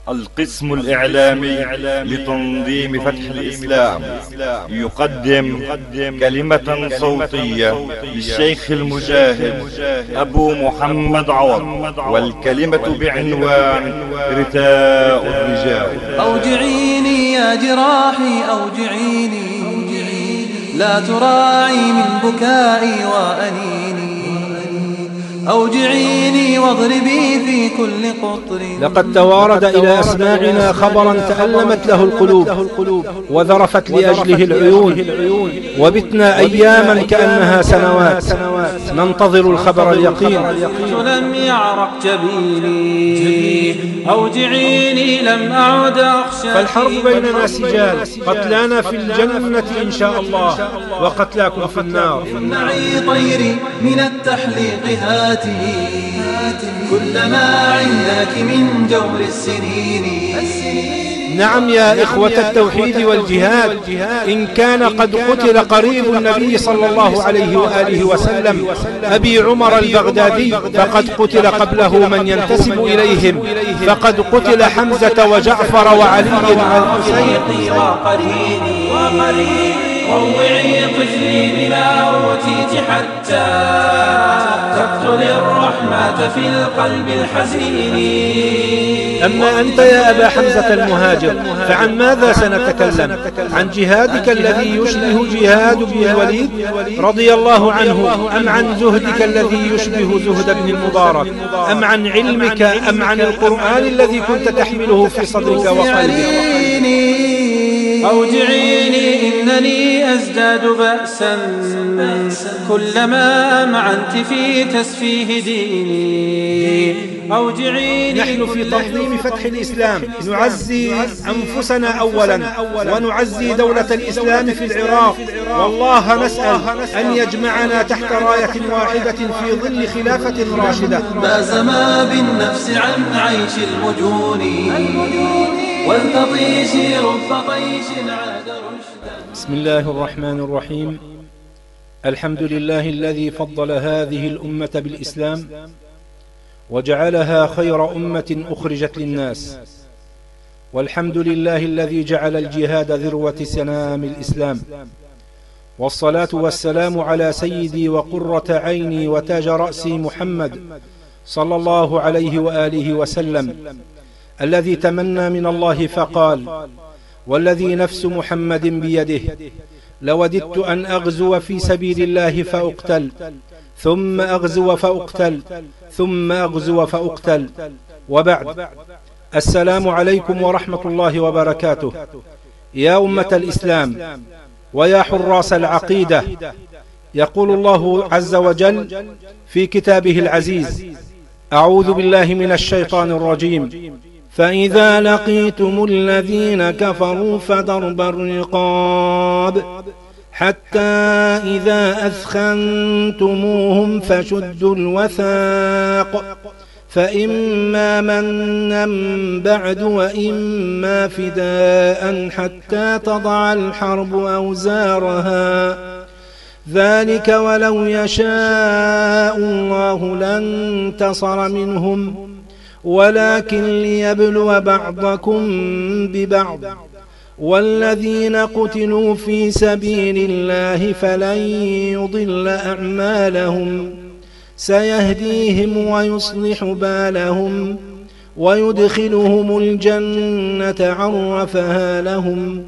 القسم الإعلامي لتنظيم فتح الإسلام يقدم كلمة صوتية للشيخ المجاهد أبو محمد عوض، والكلمة بعنوان رداء الرجال. أوجعيني يا جراحي أوجعيني، لا تراعي من بكائي وأنيني، أوجعيني واضربي في كل قطر. لقد توارد إلى أسماعنا خبرا تألمت له القلوب وذرفت لأجله العيون، وبتنا أياما كأنها سنوات ننتظر الخبر اليقين. لم يعرق جبيني أوجعيني لم أعد أخشى. فالحرب بيننا سجال، قتلانا في الجنة إن شاء الله وقتلاكم في النار. امنعي طيري من التحليق هاتي كلما عندك من جور السنين. نعم يا إخوة التوحيد والجهاد، إن كان قد قتل قريب النبي صلى الله عليه وآله وسلم أبي عمر البغدادي، فقد قتل قبله من ينتسب إليهم، فقد قتل حمزة وجعفر وعلي والحسين. روعي طفلي بما أوتيت حتى تقتل الرحمة في القلب الحزين. أما أنت يا أبا حمزة المهاجر فعن ماذا سنتكلم؟ عن جهادك الذي يشبه جهاد ابن الوليد رضي الله عنه، أم عن زهدك الذي يشبه زهد ابن المبارك، أم عن علمك، أم عن القرآن الذي كنت تحمله في صدرك وقلبك؟ أوجعيني إنني أزداد بأسا كلما أمعنت في تسفيه ديني. أوجعيني. نحن في تنظيم فتح الإسلام نعزي أنفسنا أولا، ونعزي دولة الإسلام في العراق، والله نسأل أن يجمعنا تحت راية واحدة في ظل خلافة راشدة. ما زما بالنفس عن عيش المجون والتطيش رب طيش عاد رشدا. بسم الله الرحمن الرحيم. الحمد لله الذي فضل هذه الأمة بالإسلام وجعلها خير أمة أخرجت للناس، والحمد لله الذي جعل الجهاد ذروة سنام الإسلام، والصلاة والسلام على سيدي وقرة عيني وتاج رأسي محمد صلى الله عليه وآله وسلم، الذي تمنى من الله فقال: والذي نفس محمد بيده لوددت أن أغزو في سبيل الله فأقتل، ثم أغزو فأقتل، ثم أغزو فأقتل. وبعد، السلام عليكم ورحمة الله وبركاته. يا أمة الإسلام ويا حراس العقيدة، يقول الله عز وجل في كتابه العزيز: أعوذ بالله من الشيطان الرجيم. فإذا لقيتم الذين كفروا فضرب الرقاب حتى إذا أثخنتموهم فشدوا الوثاق، فإما منا بعد وإما فداء حتى تضع الحرب أوزارها، ذلك ولو يشاء الله لانتصر منهم ولكن ليبلو بعضكم ببعض، والذين قتلوا في سبيل الله فلن يضل أعمالهم، سيهديهم ويصلح بالهم ويدخلهم الجنة عرفها لهم.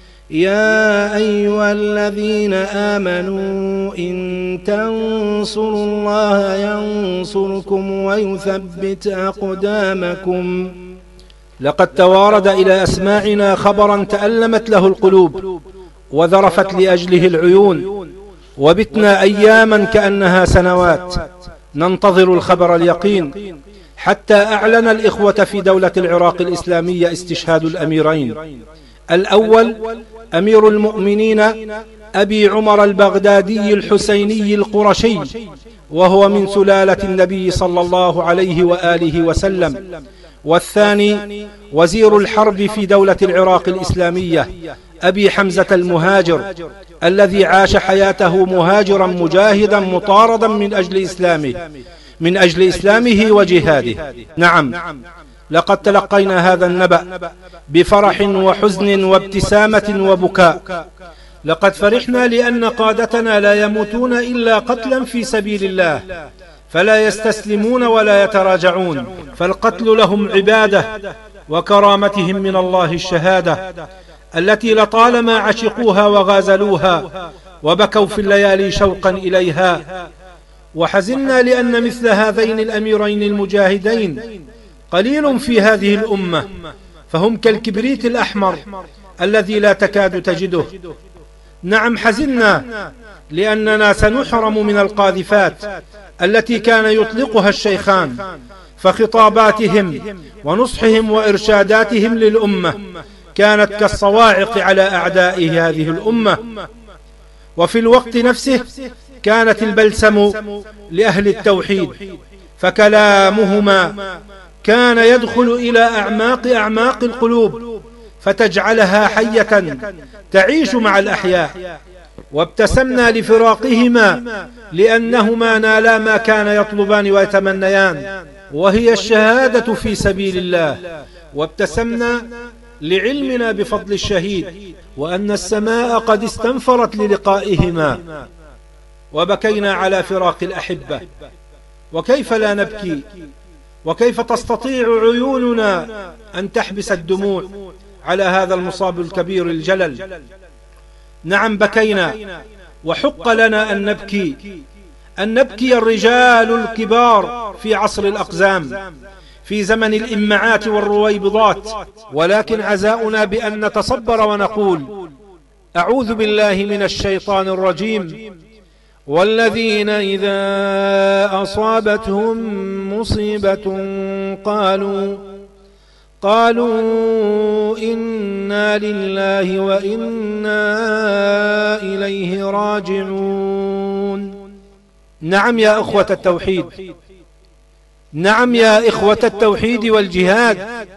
يا أيها الذين آمنوا إن تنصروا الله ينصركم ويثبت أقدامكم. لقد توارد إلى أسماعنا خبرا تألمت له القلوب وذرفت لأجله العيون، وبتنا أياما كأنها سنوات ننتظر الخبر اليقين، حتى أعلن الإخوة في دولة العراق الإسلامية استشهاد الأميرين: الأول أمير المؤمنين أبي عمر البغدادي الحسيني القرشي، وهو من سلالة النبي صلى الله عليه وآله وسلم. والثاني وزير الحرب في دولة العراق الإسلامية أبي حمزة المهاجر، الذي عاش حياته مهاجرا مجاهدا مطاردا من أجل إسلامه وجهاده. نعم، لقد تلقينا هذا النبأ بفرح وحزن وابتسامة وبكاء. لقد فرحنا لأن قادتنا لا يموتون إلا قتلا في سبيل الله، فلا يستسلمون ولا يتراجعون، فالقتل لهم عبادة، وكرامتهم من الله الشهادة التي لطالما عشقوها وغازلوها وبكوا في الليالي شوقا إليها. وحزنا لأن مثل هذين الأميرين المجاهدين قليل في هذه الأمة، فهم كالكبريت الأحمر الذي لا تكاد تجده. نعم، حزنا لأننا سنحرم من القاذفات التي كان يطلقها الشيخان، فخطاباتهم ونصحهم وإرشاداتهم للأمة كانت كالصواعق على أعداء هذه الأمة، وفي الوقت نفسه كانت البلسم لأهل التوحيد، فكلامهما كان يدخل إلى أعماق القلوب فتجعلها حية تعيش مع الأحياء. وابتسمنا لفراقهما لأنهما نالا ما كان يطلبان ويتمنيان، وهي الشهادة في سبيل الله. وابتسمنا لعلمنا بفضل الشهيد وأن السماء قد استنفرت للقائهما. وبكينا على فراق الأحبة، وكيف لا نبكي؟ وكيف تستطيع عيوننا أن تحبس الدموع على هذا المصاب الكبير الجلل؟ نعم، بكينا، وحق لنا أن نبكي الرجال الكبار في عصر الأقزام، في زمن الإمعات والرويبضات، ولكن عزاؤنا بأن نتصبر ونقول: أعوذ بالله من الشيطان الرجيم. والذين إذا أصابتهم مصيبة قالوا إنا لله وإنا إليه راجعون. نعم يا أخوة التوحيد، نعم يا إخوة التوحيد والجهاد،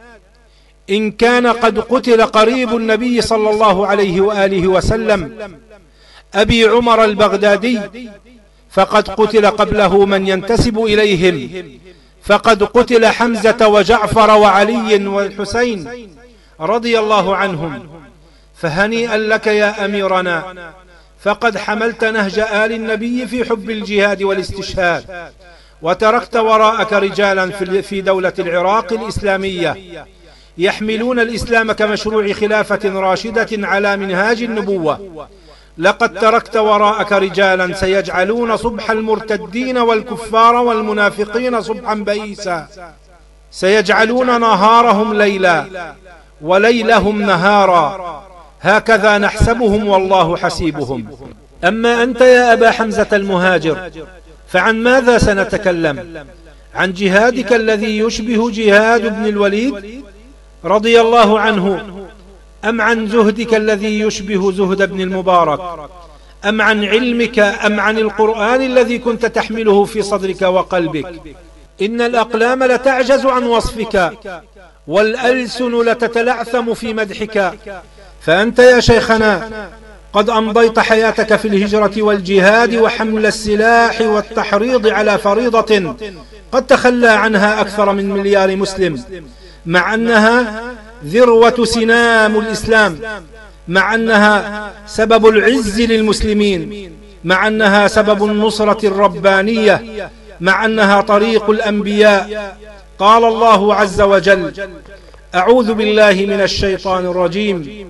إن كان قد قتل قريب النبي صلى الله عليه وآله وسلم أبي عمر البغدادي، فقد قتل قبله من ينتسب إليهم، فقد قتل حمزة وجعفر وعلي والحسين رضي الله عنهم. فهنيئا لك يا أميرنا، فقد حملت نهج آل النبي في حب الجهاد والاستشهاد، وتركت وراءك رجالا في دولة العراق الإسلامية يحملون الإسلام كمشروع خلافة راشدة على منهاج النبوة. لقد تركت وراءك رجالا سيجعلون صبح المرتدين والكفار والمنافقين صبحا بئيسا، سيجعلون نهارهم ليلا وليلهم نهارا، هكذا نحسبهم والله حسيبهم. أما أنت يا أبا حمزة المهاجر، فعن ماذا سنتكلم؟ عن جهادك الذي يشبه جهاد ابن الوليد رضي الله عنه، أم عن زهدك الذي يشبه زهد ابن المبارك، أم عن علمك، أم عن القرآن الذي كنت تحمله في صدرك وقلبك؟ إن الأقلام لتعجز عن وصفك، والألسن لتتلعثم في مدحك. فأنت يا شيخنا قد أمضيت حياتك في الهجرة والجهاد وحمل السلاح والتحريض على فريضة قد تخلى عنها أكثر من مليار مسلم، مع أنها ذروة سنام الإسلام، مع أنها سبب العز للمسلمين، مع أنها سبب النصرة الربانية، مع أنها طريق الأنبياء. قال الله عز وجل: أعوذ بالله من الشيطان الرجيم: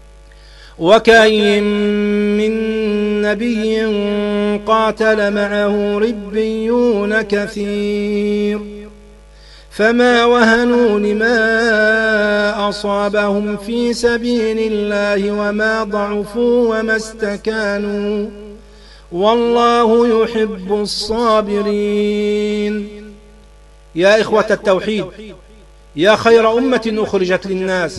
وكأين من نبي قاتل معه ربيون كثير فما وهنوا لما أصابهم في سبيل الله وما ضعفوا وما استكانوا والله يحب الصابرين. يا إخوة التوحيد، يا خير أمة أخرجت للناس،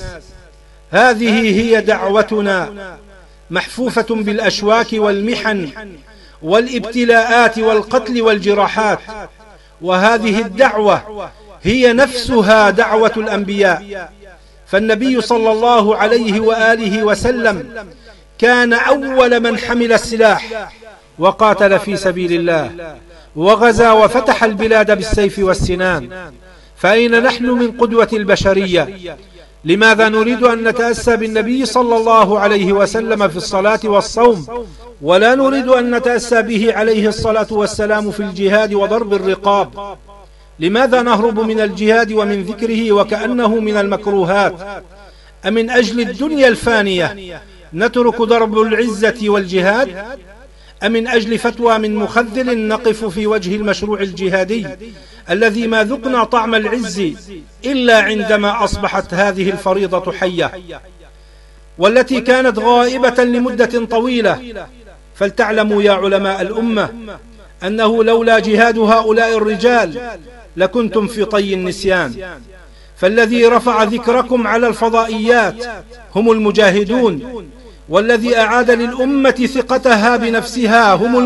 هذه هي دعوتنا، محفوفة بالأشواك والمحن والابتلاءات والقتل والجراحات، وهذه الدعوة هي نفسها دعوة الأنبياء. فالنبي صلى الله عليه وآله وسلم كان أول من حمل السلاح وقاتل في سبيل الله، وغزا وفتح البلاد بالسيف والسنان، فأين نحن من قدوة البشرية؟ لماذا نريد أن نتأسى بالنبي صلى الله عليه وسلم في الصلاة والصوم، ولا نريد أن نتأسى به عليه الصلاة والسلام في الجهاد وضرب الرقاب؟ لماذا نهرب من الجهاد ومن ذكره وكأنه من المكروهات؟ أمن أجل الدنيا الفانية نترك ضرب العزة والجهاد؟ أمن أجل فتوى من مخذل نقف في وجه المشروع الجهادي الذي ما ذقنا طعم العز إلا عندما أصبحت هذه الفريضة حية، والتي كانت غائبة لمدة طويلة؟ فلتعلموا يا علماء الأمة أنه لولا جهاد هؤلاء الرجال لكنتم في طي النسيان، فالذي رفع ذكركم على الفضائيات هم المجاهدون، والذي أعاد للأمة ثقتها بنفسها هم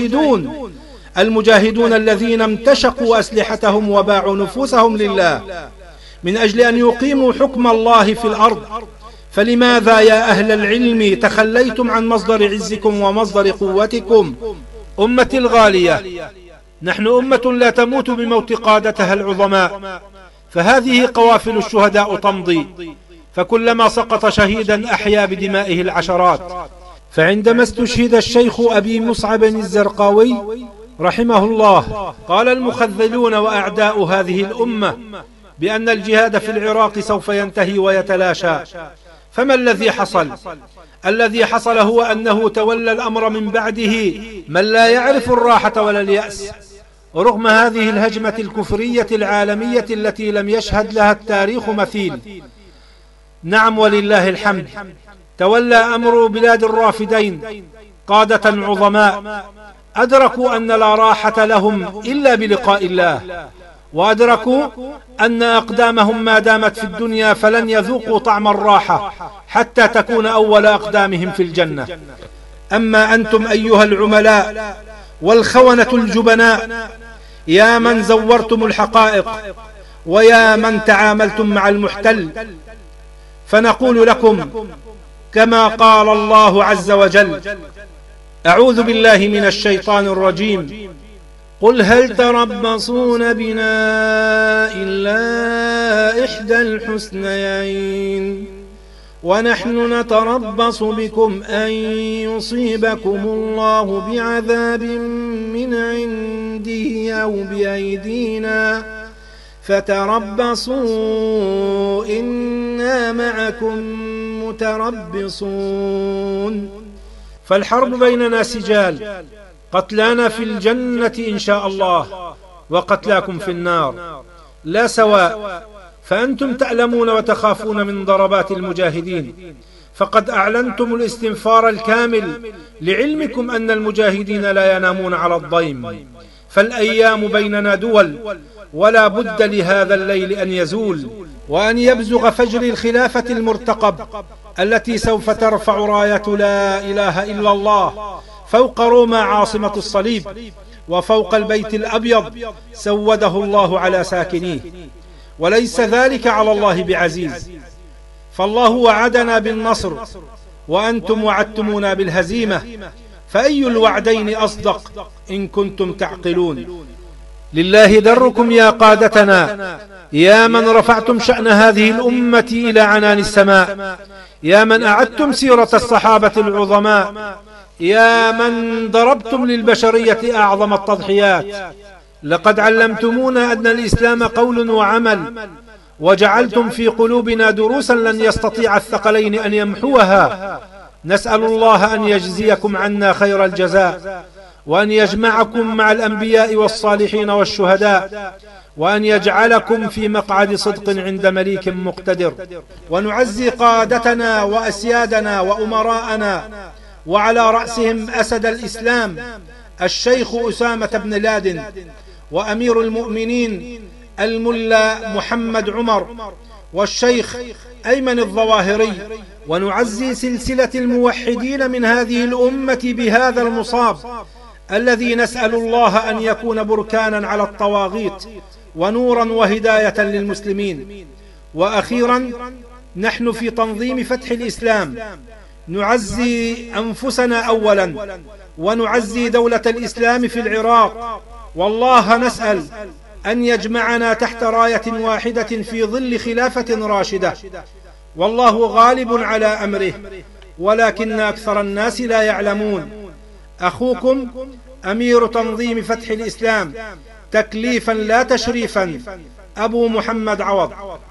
المجاهدون الذين امتشقوا أسلحتهم وباعوا نفوسهم لله من أجل أن يقيموا حكم الله في الأرض. فلماذا يا أهل العلم تخليتم عن مصدر عزكم ومصدر قوتكم؟ أمتي الغالية، نحن أمة لا تموت بموت قادتها العظماء، فهذه قوافل الشهداء تمضي، فكلما سقط شهيدا أحيا بدمائه العشرات. فعندما استشهد الشيخ أبي مصعب الزرقاوي رحمه الله قال المخذلون وأعداء هذه الأمة بأن الجهاد في العراق سوف ينتهي ويتلاشى. فما الذي حصل؟ الذي حصل هو أنه تولى الأمر من بعده من لا يعرف الراحة ولا اليأس، رغم هذه الهجمة الكفرية العالمية التي لم يشهد لها التاريخ مثيل. نعم ولله الحمد، تولى أمر بلاد الرافدين قادة عظماء أدركوا أن لا راحة لهم إلا بلقاء الله، وأدركوا أن أقدامهم ما دامت في الدنيا فلن يذوقوا طعم الراحة حتى تكون أول أقدامهم في الجنة. أما أنتم أيها العملاء والخونة الجبناء، يا من زورتم الحقائق ويا من تعاملتم مع المحتل، فنقول لكم كما قال الله عز وجل: أعوذ بالله من الشيطان الرجيم، قل هل تربصون بنا إلا إحدى الحسنيين ونحن نتربص بكم أن يصيبكم الله بعذاب من عنده أو بأيدينا فتربصوا إنا معكم متربصون. فالحرب بيننا سجال، قتلانا في الجنة إن شاء الله وقتلاكم في النار لا سواء. فأنتم تألمون وتخافون من ضربات المجاهدين، فقد أعلنتم الاستنفار الكامل لعلمكم أن المجاهدين لا ينامون على الضيم. فالأيام بيننا دول، ولا بد لهذا الليل أن يزول وأن يبزغ فجر الخلافة المرتقب التي سوف ترفع راية لا إله إلا الله فوق روما عاصمة الصليب وفوق البيت الأبيض سوده الله على ساكنيه. وليس ذلك على الله بعزيز، فالله وعدنا بالنصر وأنتم وعدتمونا بالهزيمة، فأي الوعدين أصدق إن كنتم تعقلون؟ لله دركم يا قادتنا، يا من رفعتم شأن هذه الأمة إلى عنان السماء، يا من أعدتم سيرة الصحابة العظماء، يا من ضربتم للبشرية أعظم التضحيات. لقد علمتمونا أن الإسلام قول وعمل، وجعلتم في قلوبنا دروسا لن يستطيع الثقلين أن يمحوها. نسأل الله أن يجزيكم عنا خير الجزاء، وأن يجمعكم مع الأنبياء والصالحين والشهداء، وأن يجعلكم في مقعد صدق عند مليك مقتدر. ونعزي قادتنا وأسيادنا وأمراءنا، وعلى رأسهم أسد الإسلام الشيخ أسامة بن لادن، وأمير المؤمنين الملا محمد عمر، والشيخ أيمن الظواهري. ونعزي سلسلة الموحدين من هذه الأمة بهذا المصاب الذي نسأل الله أن يكون بركانا على الطواغيت ونورا وهداية للمسلمين. وأخيرا، نحن في تنظيم فتح الإسلام نعزي أنفسنا أولا، ونعزي دولة الإسلام في العراق، والله نسأل أن يجمعنا تحت راية واحدة في ظل خلافة راشدة، والله غالب على أمره ولكن أكثر الناس لا يعلمون. أخوكم أمير تنظيم فتح الإسلام تكليفا لا تشريفا، أبو محمد عوض.